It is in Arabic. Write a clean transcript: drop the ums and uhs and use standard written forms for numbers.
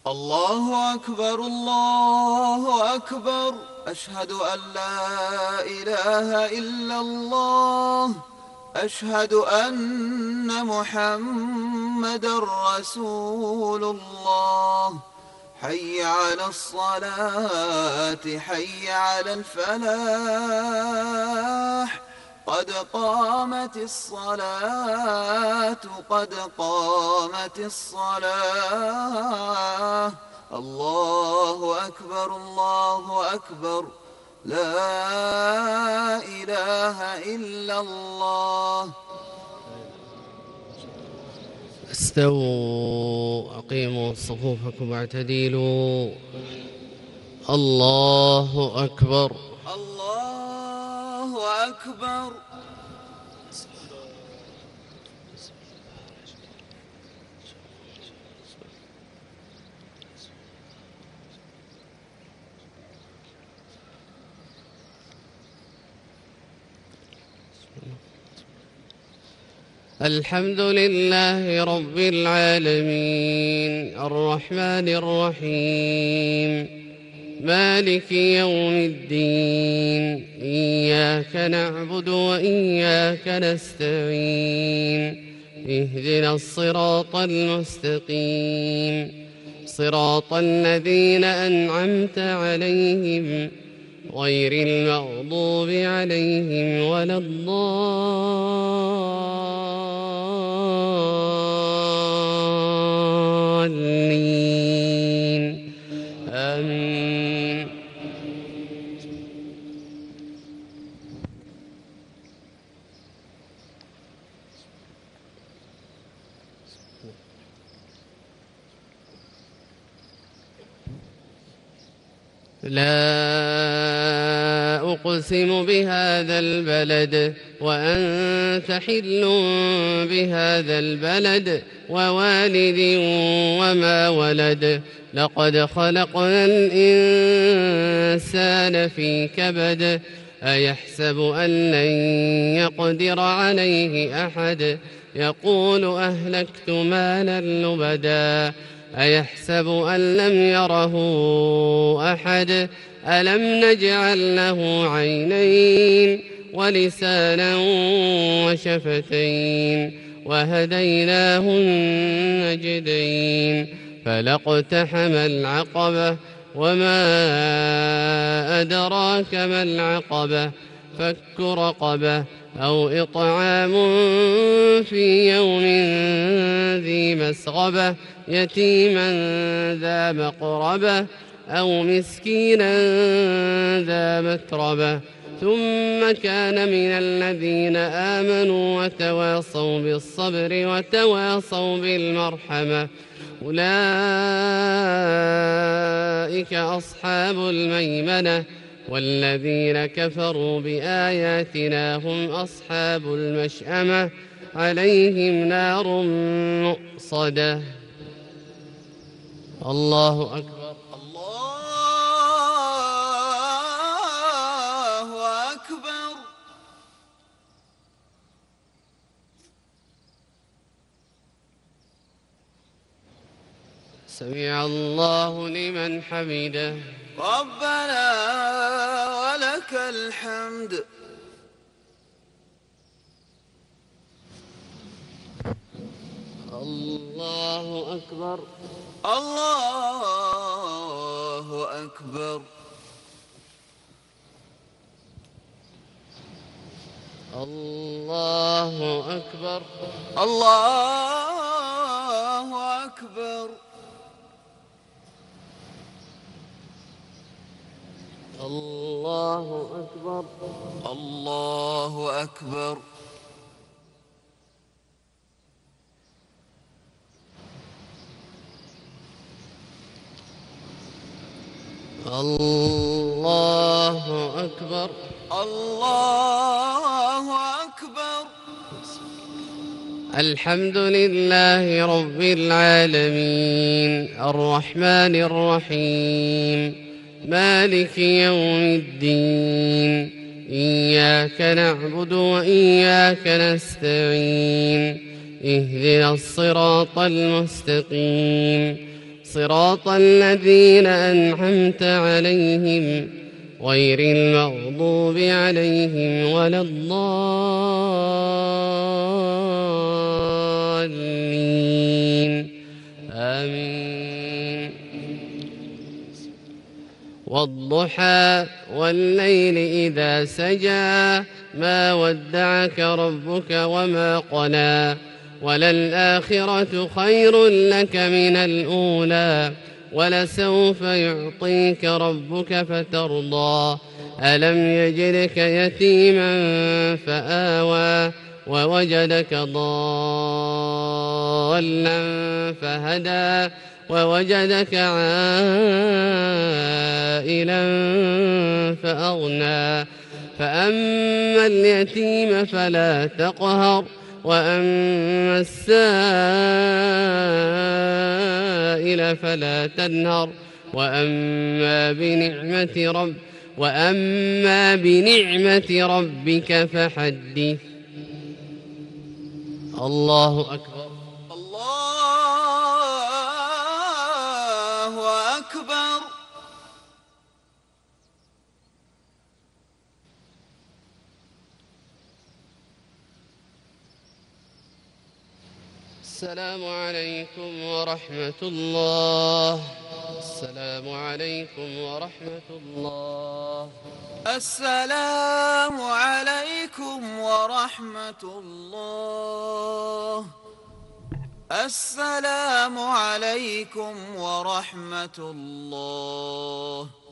الله أكبر الله أكبر، أشهد أن لا إله إلا الله، أشهد أن محمدًا رسول الله. حي على الصلاة حي على الفلاح، قد قامت الصلاة قد قامت الصلاة. الله أكبر الله أكبر، لا إله إلا الله. استووا أقيموا صفوفكم واعتدلوا. الله أكبر الله أكبر. الحمد لله رب العالمين الرحمن الرحيم مالك يوم الدين، إياك نعبد وإياك نستعين، اهدنا الصراط المستقيم، صراط الذين أنعمت عليهم غير المغضوب عليهم ولا الضالين، آمين. لا أقسم بهذا البلد وأنت حل بهذا البلد ووالد وما ولد، لقد خلقنا الإنسان في كبد، أيحسب أن لن يقدر عليه أحد، يقول أهلكت مالا لبدا، أيحسب أن لم يره أحد، ألم نجعل له عينين ولسانا وشفتين وهديناه النجدين، فلاقتحم العقبة وما أدراك ما العقبة، فك رقبة أو إطعام في يوم ذي مسغبة، يتيما ذا مقربة أو مسكينا ذا متربة، ثم كان من الذين آمنوا وتواصوا بالصبر وتواصوا بالمرحمة، أولئك أصحاب الميمنة، والذين كفروا بآياتنا هم أصحاب المشأمة، عليهم نار مؤصدة. الله أكبر الله أكبر. سمع الله لمن حمده. ربنا ولك الحمد. الله أكبر الله أكبر. الله أكبر الله أكبر. الله أكبر الله أكبر. الله أكبر الله أكبر. الحمد لله رب العالمين الرحمن الرحيم مالك يوم الدين، إياك نعبد وإياك نستعين، اهدنا الصراط المستقيم، صراط الذين أنعمت عليهم غير المغضوب عليهم ولا الضالين آمين. والضحى والليل إذا سجى ما ودعك ربك وما قلى وللآخرة خير لك من الأولى ولسوف يعطيك ربك فترضى ألم يجدك يتيما فآوى ووجدك ضالا فهدى ووجدك عائلا فأغنى فأما اليتيم فلا تقهر وأما السائل فلا تنهر وأما بنعمة ربك فحدث. الله أكبر. الله أكبر. السلام عليكم ورحمة الله. السلام عليكم ورحمة الله. السلام عليكم ورحمة الله. السلام عليكم ورحمة الله.